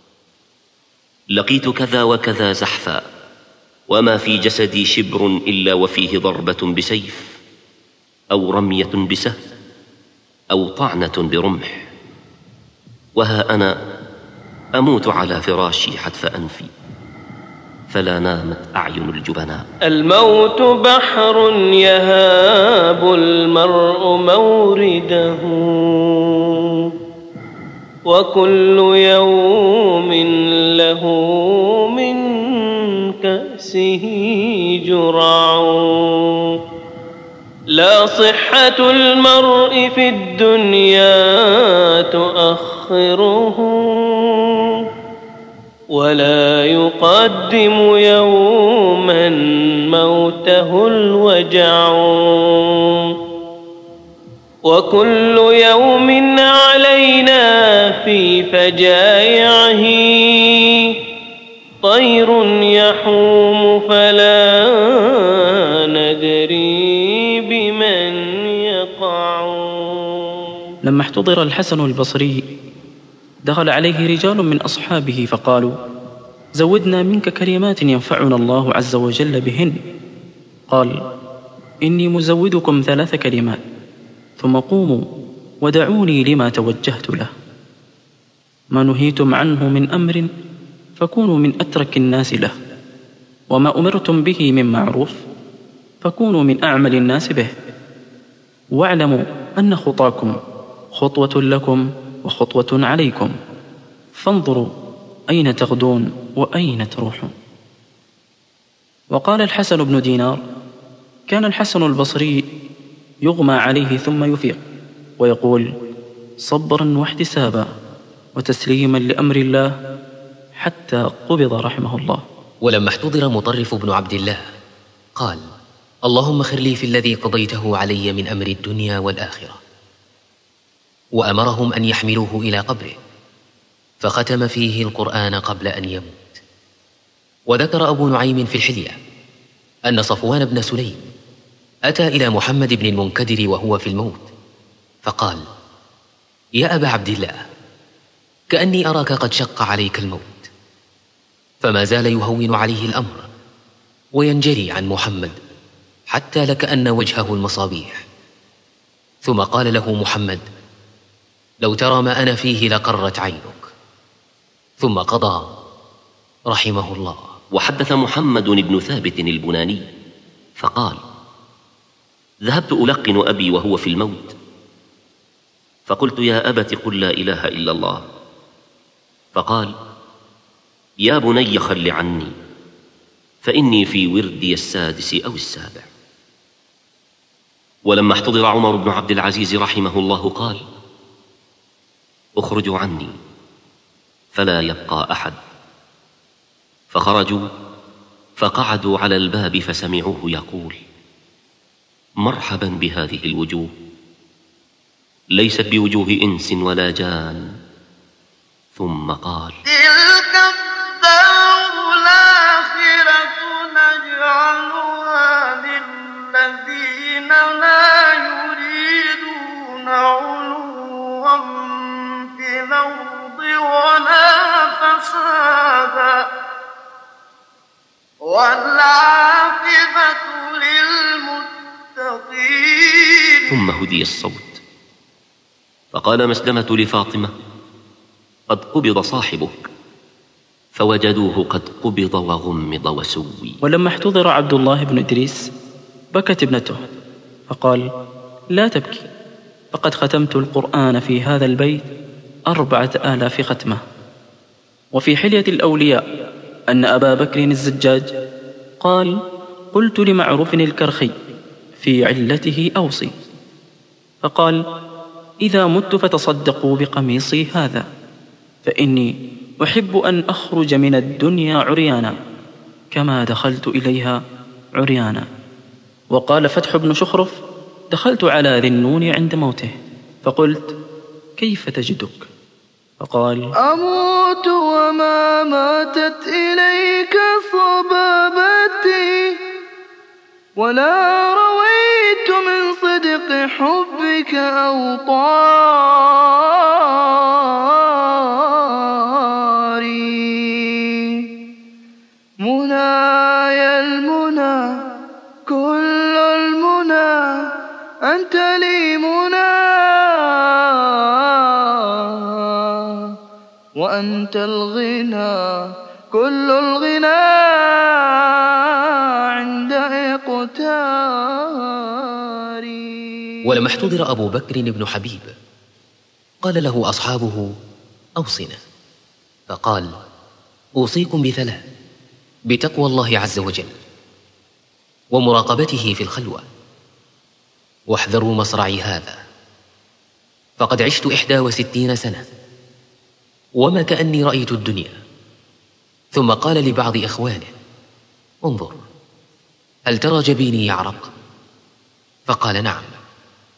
S1: لقيت كذا وكذا زحفا، وما في جسدي شبر إلا وفيه ضربة بسيف أو رمية بسهم أو طعنة برمح، وها أنا أموت على فراشي حتف أنفي، فلا نامت أعين الجبناء.
S2: الموت بحر يهاب المرء مورده، وكل يوم له من كأسه جرع. لا صحة المرء في الدنيا تؤخره، ولا يقدم يوما موته الوجع. وكل يوم علينا في فجايعه طير يحوم فلا ندري بمن يقع.
S3: لما احتضر الحسن البصري دخل عليه رجال من أصحابه فقالوا: زودنا منك كلمات ينفعنا الله عز وجل بهن. قال: إني مزودكم 3 كلمات، ثم قوموا ودعوني لما توجهت له. ما نهيتم عنه من أمر فكونوا من أترك الناس له، وما أمرتم به من معروف فكونوا من أعمل الناس به، واعلموا أن خطاكم خطوة لكم وخطوة عليكم، فانظروا أين تغدون وأين تروحون. وقال الحسن بن دينار: كان الحسن البصري يغمى عليه ثم يفيق ويقول: صبرا واحتسابا وتسليما لأمر الله حتى قبض رحمه الله.
S4: ولما احتضر مطرف بن عبد الله قال: اللهم خر لي في الذي قضيته علي من أمر الدنيا والآخرة. وأمرهم أن يحملوه إلى قبره، فختم فيه القرآن قبل أن يموت. وذكر أبو نعيم في الحلية أن صفوان بن سليم أتى إلى محمد بن المنكدر وهو في الموت فقال: يا أبا عبد الله، كأني أراك قد شق عليك الموت. فما زال يهون عليه الأمر وينجلي عن محمد حتى لكأن وجهه المصابيح. ثم قال له محمد: لو ترى ما أنا فيه لقرت عينك. ثم قضى رحمه الله.
S1: وحدث محمد بن ثابت البناني فقال: ذهبت ألقن أبي وهو في الموت، فقلت: يا أبت قل لا إله إلا الله. فقال: يا بني خل عني، فإني في وردي 6 أو 7. ولما احتضر عمر بن عبد العزيز رحمه الله قال: اخرجوا عني فلا يبقى أحد. فخرجوا فقعدوا على الباب فسمعوه يقول: مرحبا بهذه الوجوه، ليست بوجوه إنس ولا جان. ثم قال:
S9: تلك الدار الآخرة نجعلها للذين لا يريدون علوا في الأرض ولا فسادا والعاقبة للمتقين.
S1: ثم هدي الصوت فقال مسلمة لفاطمة: قد قبض صاحبك. فوجدوه قد قبض وغمض وسوي.
S3: ولما احتضر عبد الله بن إدريس بكت ابنته فقال: لا تبكي، فقد ختمت القرآن في هذا البيت 4000 ختمة. وفي حلية الأولياء أن أبا بكر الزجاج قال: قلت لمعروف الكرخي في علته أوصي، فقال: إذا مت فتصدقوا بقميصي هذا، فإني أحب أن أخرج من الدنيا عريانا كما دخلت إليها عريانا. وقال فتح بن شخرف: دخلت على ذي النون عند موته فقلت: كيف تجدك؟ فقال:
S12: أموت وما ماتت إليك صبابتي، ولا رويت من صدق حبك أوطاري. مناي المنى كل المنى، أنت لي منى وأنت الغنى كل الغنى عند إقتاري.
S4: ولما احتضر أبو بكر بن حبيب قال له أصحابه: أوصنا. فقال: أوصيكم ب3: بتقوى الله عز وجل، ومراقبته في الخلوة، واحذروا مصرعي هذا، فقد عشت 61 سنة وما كأني رأيت الدنيا. ثم قال لبعض إخوانه: انظر، هل ترى جبيني يعرق؟ فقال: نعم.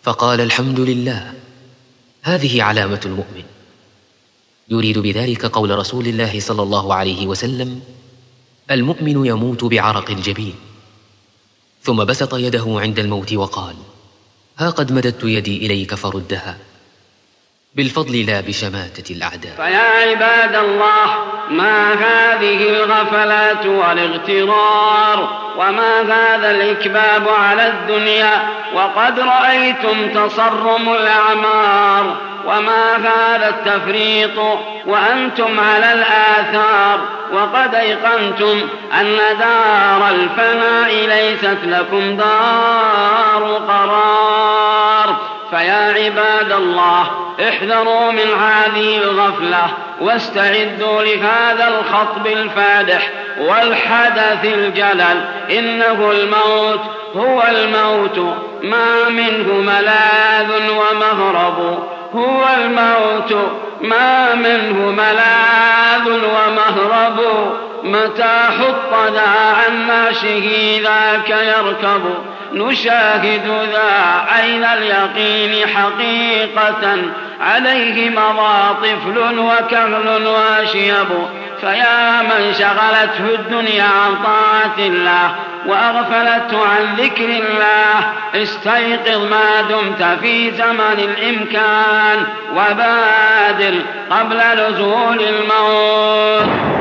S4: فقال: الحمد لله، هذه علامة المؤمن. يريد بذلك قول رسول الله صلى الله عليه وسلم: المؤمن يموت بعرق الجبين. ثم بسط يده عند الموت وقال: ها قد مددت يدي إليك فردها، بالفضل لا بشماتة الأعداء.
S2: فيا عباد الله، ما هذه الغفلات والاغترار، وما هذا الإكباب على الدنيا وقد رأيتم تصرم الأعمار، وما هذا التفريط وأنتم على الآثار، وقد أيقنتم أن دار الفناء ليست لكم دار قرار. فيا عباد الله، احذروا من هذه الغفلة واستعدوا لهذا الخطب الفادح والحدث الجلل. إنه الموت، هو الموت، ما منه ملاذ ومهرب، هو الموت، ما منه ملاذ ومهرب. متى حط ذا عن ناشه ذاك يركب، نشاهد ذا عين اليقين حقيقة، عليه مضى طفل وكهل واشيب. فيا من شغلته الدنيا عن طاعة الله وأغفلته عن ذكر الله، استيقظ ما دمت في زمن الإمكان، وبادر قبل نزول الموت.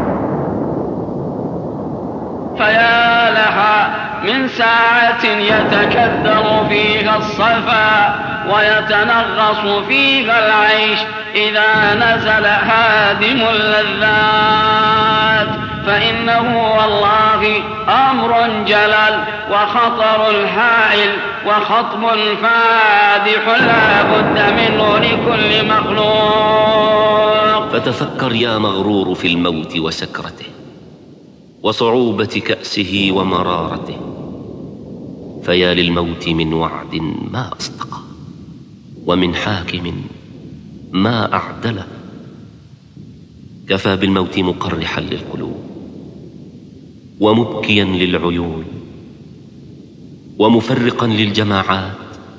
S2: فيا لها من ساعة يتكدر فيها الصفا ويتنغص فيها العيش، إذا نزل هادم اللذات، فإنه والله أمر جلل وخطر هائل وخطب فادح لا بد منه لكل مخلوق.
S1: فتفكر يا مغرور في الموت وسكرته وصعوبة كأسه ومرارته، فيا للموت من وعد ما أصدقه، ومن حاكم ما أعدله. كفى بالموت مقرحا للقلوب ومبكيا للعيون ومفرقا للجماعات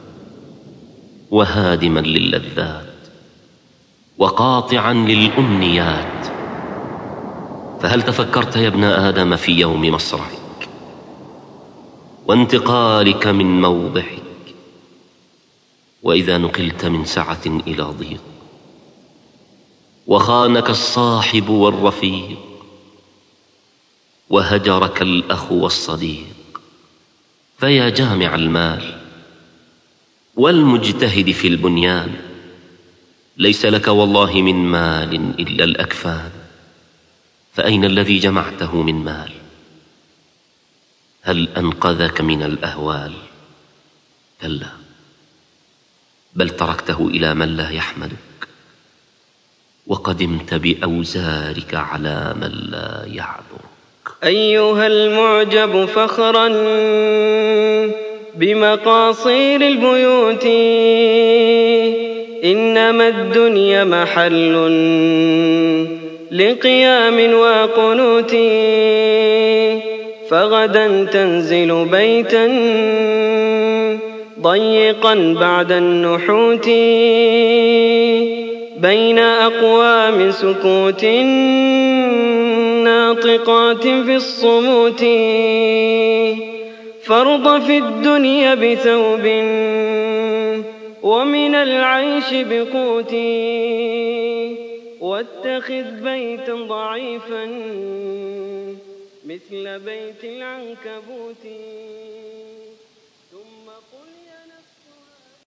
S1: وهادما للذات وقاطعا للأمنيات. فهل تفكرت يا ابن آدم في يوم مصرعك وانتقالك من موضعك، وإذا نقلت من سعة إلى ضيق، وخانك الصاحب والرفيق، وهجرك الأخ والصديق؟ فيا جامع المال والمجتهد في البنيان، ليس لك والله من مال إلا الأكفان، فأين الذي جمعته من مال؟ هل أنقذك من الأهوال؟ كلا، بل تركته إلى من لا يحملك، وقدمت بأوزارك على من لا يعذرك.
S2: أيها المعجب فخرا بمقاصير البيوت، إنما الدنيا محل لقيام وقنوت، فغدا تنزل بيتا ضيقا بعد النحوت، بين أقوام سكوت ناطقات في الصموت. فارض في الدنيا بثوب ومن العيش بقوت، واتخذ بيتا ضعيفا مثل بيت العنكبوت.